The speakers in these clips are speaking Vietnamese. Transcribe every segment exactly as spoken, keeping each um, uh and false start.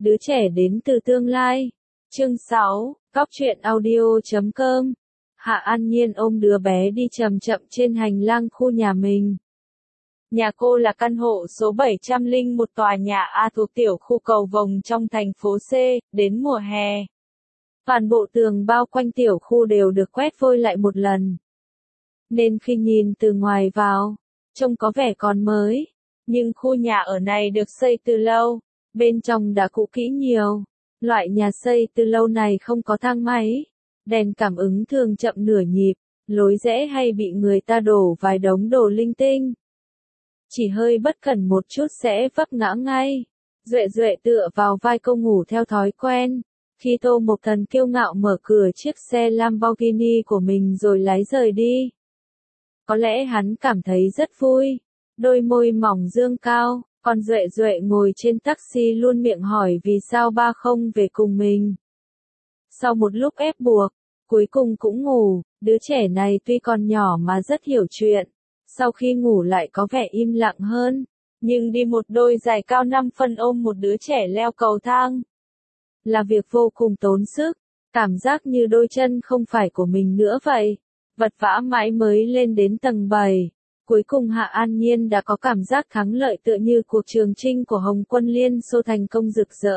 đứa trẻ đến từ tương lai. Chương sáu, Cóc truyện audio chấm com. Hạ An Nhiên ôm đứa bé đi chậm chậm trên hành lang khu nhà mình. Nhà cô là căn hộ số bảy trăm lẻ một tòa nhà A thuộc tiểu khu Cầu Vồng trong thành phố C, đến mùa hè. Toàn bộ tường bao quanh tiểu khu đều được quét vôi lại một lần. Nên khi nhìn từ ngoài vào, trông có vẻ còn mới. Nhưng khu nhà ở này được xây từ lâu, bên trong đã cũ kỹ nhiều. Loại nhà xây từ lâu này không có thang máy, đèn cảm ứng thường chậm nửa nhịp, lối rẽ hay bị người ta đổ vài đống đồ linh tinh. Chỉ hơi bất cẩn một chút sẽ vấp ngã ngay. Duệ Duệ tựa vào vai cô ngủ theo thói quen. Khi Tô Mộc Thần kiêu ngạo mở cửa chiếc xe Lamborghini của mình rồi lái rời đi. Có lẽ hắn cảm thấy rất vui. Đôi môi mỏng dương cao, còn Duệ Duệ ngồi trên taxi luôn miệng hỏi vì sao ba không về cùng mình. Sau một lúc ép buộc, cuối cùng cũng ngủ. Đứa trẻ này tuy còn nhỏ mà rất hiểu chuyện. Sau khi ngủ lại có vẻ im lặng hơn. Nhưng đi một đôi giày cao năm phân ôm một đứa trẻ leo cầu thang là việc vô cùng tốn sức. Cảm giác như đôi chân không phải của mình nữa vậy. Vật vã mãi mới lên đến tầng bảy. Cuối cùng Hạ An Nhiên đã có cảm giác thắng lợi tựa như cuộc trường chinh của Hồng Quân Liên Xô thành công rực rỡ.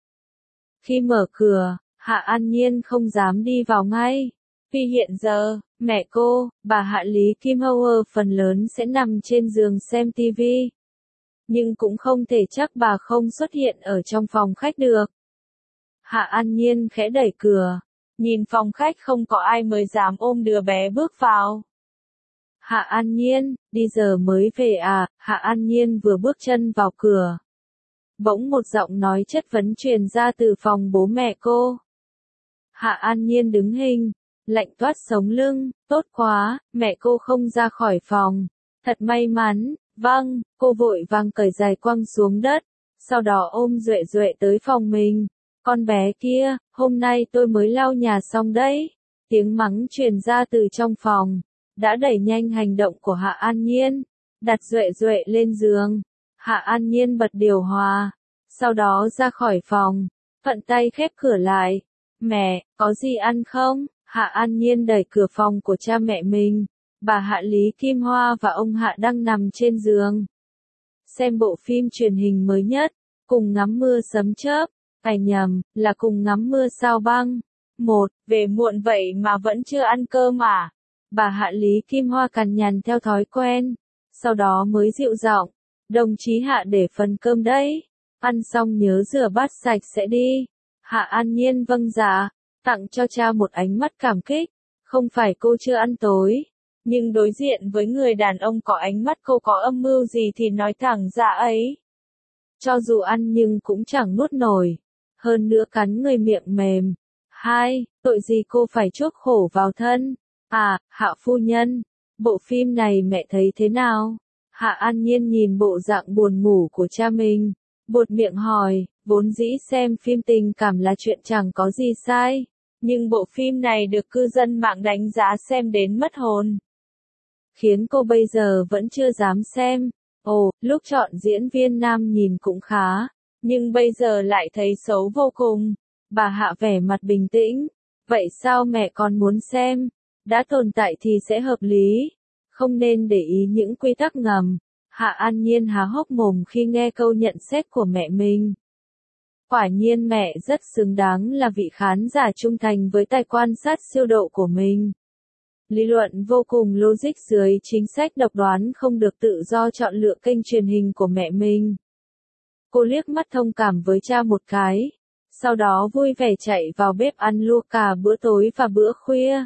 Khi mở cửa, Hạ An Nhiên không dám đi vào ngay. Vì hiện giờ, mẹ cô, bà Hạ Lý Kim Hauer phần lớn sẽ nằm trên giường xem tivi. Nhưng cũng không thể chắc bà không xuất hiện ở trong phòng khách được. Hạ An Nhiên khẽ đẩy cửa, nhìn phòng khách không có ai mới dám ôm đứa bé bước vào. Hạ An Nhiên, đi giờ mới về à? Hạ An Nhiên vừa bước chân vào cửa. Bỗng một giọng nói chất vấn truyền ra từ phòng bố mẹ cô. Hạ An Nhiên đứng hình, lạnh toát sống lưng, tốt quá, mẹ cô không ra khỏi phòng. Thật may mắn, vâng, cô vội vàng cởi giày quăng xuống đất, sau đó ôm Duệ Duệ tới phòng mình. Con bé kia, hôm nay tôi mới lau nhà xong đấy. Tiếng mắng truyền ra từ trong phòng, đã đẩy nhanh hành động của Hạ An Nhiên, đặt Duệ Duệ lên giường. Hạ An Nhiên bật điều hòa, sau đó ra khỏi phòng, thuận tay khép cửa lại. Mẹ, có gì ăn không? Hạ An Nhiên đẩy cửa phòng của cha mẹ mình. Bà Hạ Lý Kim Hoa và ông Hạ đang nằm trên giường, xem bộ phim truyền hình mới nhất, cùng ngắm mưa sấm chớp. Phải nhầm, là cùng ngắm mưa sao băng. Một, về muộn vậy mà vẫn chưa ăn cơm à? Bà Hạ Lý Kim Hoa cằn nhằn theo thói quen. Sau đó mới dịu giọng. Đồng chí Hạ để phần cơm đấy. Ăn xong nhớ rửa bát sạch sẽ đi. Hạ An Nhiên vâng dạ, tặng cho cha một ánh mắt cảm kích. Không phải cô chưa ăn tối. Nhưng đối diện với người đàn ông có ánh mắt cô có âm mưu gì thì nói thẳng ra ấy. Cho dù ăn nhưng cũng chẳng nuốt nổi. Hơn nữa cắn người miệng mềm. Hai, tội gì cô phải chuốc khổ vào thân? À, Hạ phu nhân, bộ phim này mẹ thấy thế nào? Hạ An Nhiên nhìn bộ dạng buồn ngủ của cha mình, buột miệng hỏi, vốn dĩ xem phim tình cảm là chuyện chẳng có gì sai. Nhưng bộ phim này được cư dân mạng đánh giá xem đến mất hồn. Khiến cô bây giờ vẫn chưa dám xem. Ồ, lúc chọn diễn viên nam nhìn cũng khá. Nhưng bây giờ lại thấy xấu vô cùng. Bà Hạ vẻ mặt bình tĩnh. Vậy sao mẹ còn muốn xem? Đã tồn tại thì sẽ hợp lý. Không nên để ý những quy tắc ngầm. Hạ An Nhiên há hốc mồm khi nghe câu nhận xét của mẹ mình. Quả nhiên mẹ rất xứng đáng là vị khán giả trung thành với tài quan sát siêu độ của mình. Lý luận vô cùng logic dưới chính sách độc đoán không được tự do chọn lựa kênh truyền hình của mẹ mình. Cô liếc mắt thông cảm với cha một cái, sau đó vui vẻ chạy vào bếp ăn luôn cả bữa tối và bữa khuya.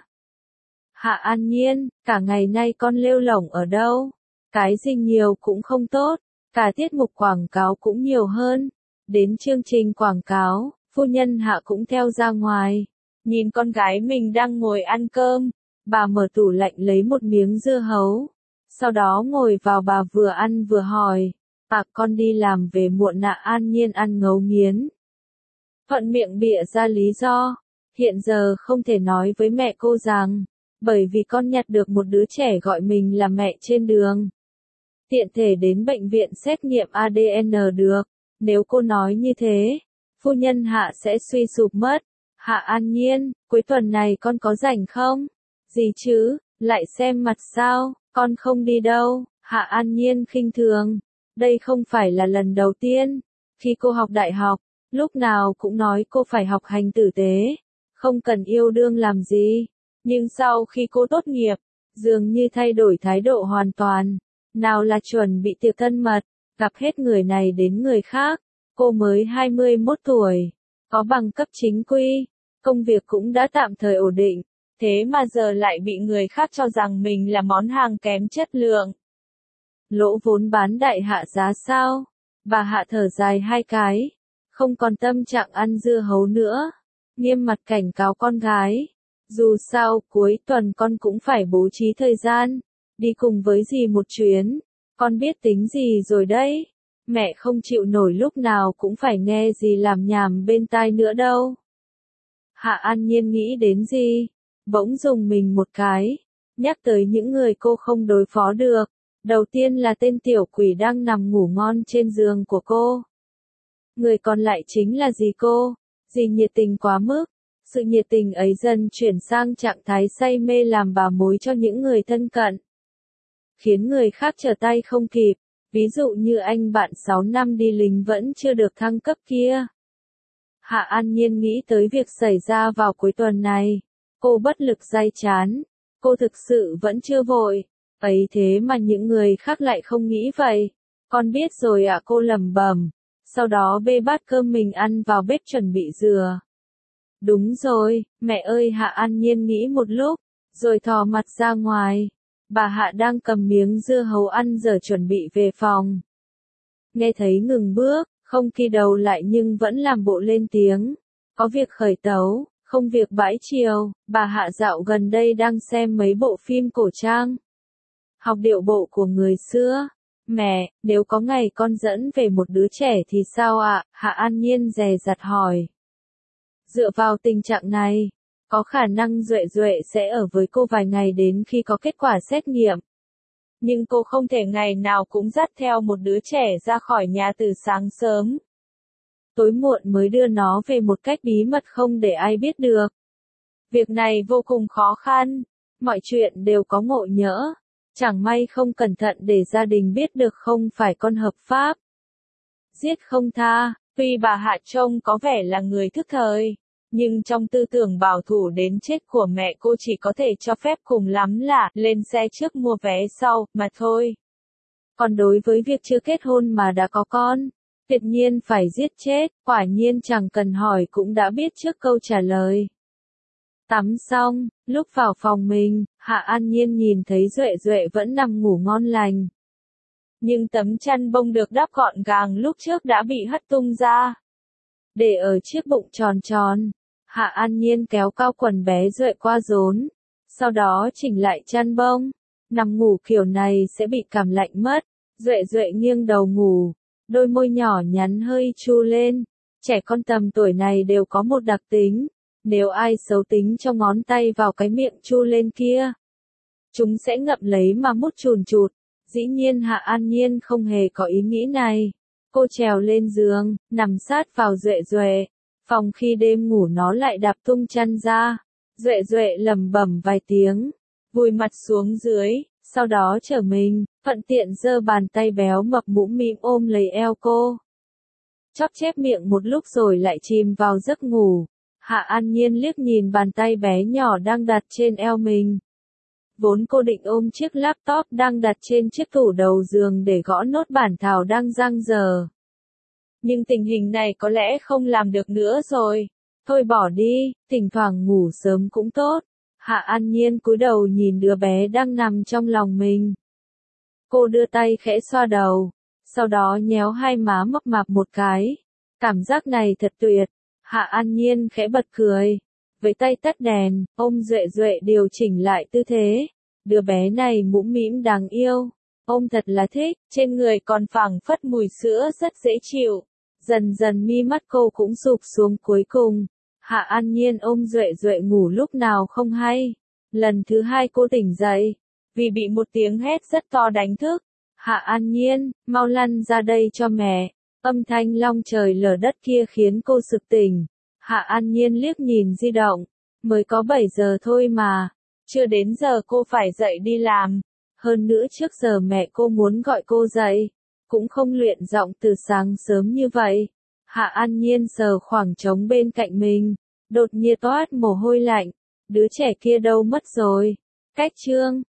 Hạ An Nhiên, cả ngày nay con lêu lổng ở đâu? Cái gì nhiều cũng không tốt, cả tiết mục quảng cáo cũng nhiều hơn. Đến chương trình quảng cáo, phu nhân Hạ cũng theo ra ngoài. Nhìn con gái mình đang ngồi ăn cơm, bà mở tủ lạnh lấy một miếng dưa hấu. Sau đó ngồi vào bà vừa ăn vừa hỏi. À, con đi làm về muộn. Hạ An Nhiên ăn ngấu nghiến. Thuận miệng bịa ra lý do. Hiện giờ không thể nói với mẹ cô rằng, bởi vì con nhặt được một đứa trẻ gọi mình là mẹ trên đường. Tiện thể đến bệnh viện xét nghiệm a đê en được. Nếu cô nói như thế, phu nhân Hạ sẽ suy sụp mất. Hạ An Nhiên, cuối tuần này con có rảnh không? Gì chứ, lại xem mặt sao, con không đi đâu. Hạ An Nhiên khinh thường. Đây không phải là lần đầu tiên. Khi cô học đại học, lúc nào cũng nói cô phải học hành tử tế, không cần yêu đương làm gì. Nhưng sau khi cô tốt nghiệp, dường như thay đổi thái độ hoàn toàn. Nào là chuẩn bị tiệc thân mật, gặp hết người này đến người khác. Cô mới hai mươi mốt tuổi, có bằng cấp chính quy, công việc cũng đã tạm thời ổn định. Thế mà giờ lại bị người khác cho rằng mình là món hàng kém chất lượng. Lỗ vốn bán đại hạ giá sao? Bà Hạ thở dài hai cái, không còn tâm trạng ăn dưa hấu nữa. Nghiêm mặt cảnh cáo con gái. Dù sao, cuối tuần con cũng phải bố trí thời gian, đi cùng với dì một chuyến. Con biết tính gì rồi đấy. Mẹ không chịu nổi lúc nào cũng phải nghe dì làm nhảm bên tai nữa đâu. Hạ An Nhiên nghĩ đến gì? Bỗng dùng mình một cái. Nhắc tới những người cô không đối phó được. Đầu tiên là tên tiểu quỷ đang nằm ngủ ngon trên giường của cô. Người còn lại chính là dì cô. Dì nhiệt tình quá mức. Sự nhiệt tình ấy dần chuyển sang trạng thái say mê làm bà mối cho những người thân cận. Khiến người khác trở tay không kịp. Ví dụ như anh bạn sáu năm đi lính vẫn chưa được thăng cấp kia. Hạ An Nhiên nghĩ tới việc xảy ra vào cuối tuần này. Cô bất lực day chán. Cô thực sự vẫn chưa vội. Ấy thế mà những người khác lại không nghĩ vậy. Con biết rồi ạ, cô lẩm bẩm. Sau đó bê bát cơm mình ăn vào bếp chuẩn bị rửa. Đúng rồi, mẹ ơi, Hạ An Nhiên nghĩ một lúc, rồi thò mặt ra ngoài. Bà Hạ đang cầm miếng dưa hấu ăn dở chuẩn bị về phòng. Nghe thấy ngừng bước, không kỳ đầu lại nhưng vẫn làm bộ lên tiếng. Có việc khởi tấu, không việc bãi chiều. Bà Hạ dạo gần đây đang xem mấy bộ phim cổ trang. Học điệu bộ của người xưa. Mẹ, nếu có ngày con dẫn về một đứa trẻ thì sao ạ? Hạ An Nhiên dè dặt hỏi. Dựa vào tình trạng này, có khả năng Duệ Duệ sẽ ở với cô vài ngày đến khi có kết quả xét nghiệm. Nhưng cô không thể ngày nào cũng dắt theo một đứa trẻ ra khỏi nhà từ sáng sớm. Tối muộn mới đưa nó về một cách bí mật không để ai biết được. Việc này vô cùng khó khăn. Mọi chuyện đều có ngộ nhỡ. Chẳng may không cẩn thận để gia đình biết được không phải con hợp pháp. Giết không tha. Tuy bà Hạ trông có vẻ là người thức thời, nhưng trong tư tưởng bảo thủ đến chết của mẹ cô chỉ có thể cho phép cùng lắm là lên xe trước mua vé sau, mà thôi. Còn đối với việc chưa kết hôn mà đã có con, tuyệt nhiên phải giết chết, quả nhiên chẳng cần hỏi cũng đã biết trước câu trả lời. Tắm xong, lúc vào phòng mình, Hạ An Nhiên nhìn thấy Duệ Duệ vẫn nằm ngủ ngon lành. Nhưng tấm chăn bông được đắp gọn gàng lúc trước đã bị hất tung ra. Để ở chiếc bụng tròn tròn, Hạ An Nhiên kéo cao quần bé Duệ qua rốn. Sau đó chỉnh lại chăn bông. Nằm ngủ kiểu này sẽ bị cảm lạnh mất. Duệ Duệ nghiêng đầu ngủ. Đôi môi nhỏ nhắn hơi chu lên. Trẻ con tầm tuổi này đều có một đặc tính. Nếu ai xấu tính cho ngón tay vào cái miệng chu lên kia, chúng sẽ ngậm lấy mà mút chùn chụt. Dĩ nhiên Hạ An Nhiên không hề có ý nghĩ này. Cô trèo lên giường, nằm sát vào Duệ Duệ. Phòng khi đêm ngủ nó lại đạp tung chăn ra. Duệ Duệ lẩm bẩm vài tiếng, vùi mặt xuống dưới, sau đó trở mình, thuận tiện giơ bàn tay béo mập mũm mĩm ôm lấy eo cô. Chóp chép miệng một lúc rồi lại chìm vào giấc ngủ. Hạ An Nhiên liếc nhìn bàn tay bé nhỏ đang đặt trên eo mình. Vốn cô định ôm chiếc laptop đang đặt trên chiếc tủ đầu giường để gõ nốt bản thảo đang dang dở. Nhưng tình hình này có lẽ không làm được nữa rồi. Thôi bỏ đi, thỉnh thoảng ngủ sớm cũng tốt. Hạ An Nhiên cúi đầu nhìn đứa bé đang nằm trong lòng mình. Cô đưa tay khẽ xoa đầu, sau đó nhéo hai má mấp mạp một cái. Cảm giác này thật tuyệt. Hạ An Nhiên khẽ bật cười. Với tay tắt đèn, ôm Duệ Duệ điều chỉnh lại tư thế. Đứa bé này mũm mĩm đáng yêu. Ôm thật là thích, trên người còn phảng phất mùi sữa rất dễ chịu. Dần dần mi mắt cô cũng sụp xuống cuối cùng. Hạ An Nhiên ôm Duệ Duệ ngủ lúc nào không hay. Lần thứ hai cô tỉnh dậy, vì bị một tiếng hét rất to đánh thức. Hạ An Nhiên, mau lăn ra đây cho mẹ. Âm thanh long trời lở đất kia khiến cô sực tỉnh. Hạ An Nhiên liếc nhìn di động. Mới có bảy giờ thôi mà. Chưa đến giờ cô phải dậy đi làm. Hơn nữa trước giờ mẹ cô muốn gọi cô dậy. Cũng không luyện giọng từ sáng sớm như vậy. Hạ An Nhiên sờ khoảng trống bên cạnh mình. Đột nhiên toát mồ hôi lạnh. Đứa trẻ kia đâu mất rồi? Cách chương.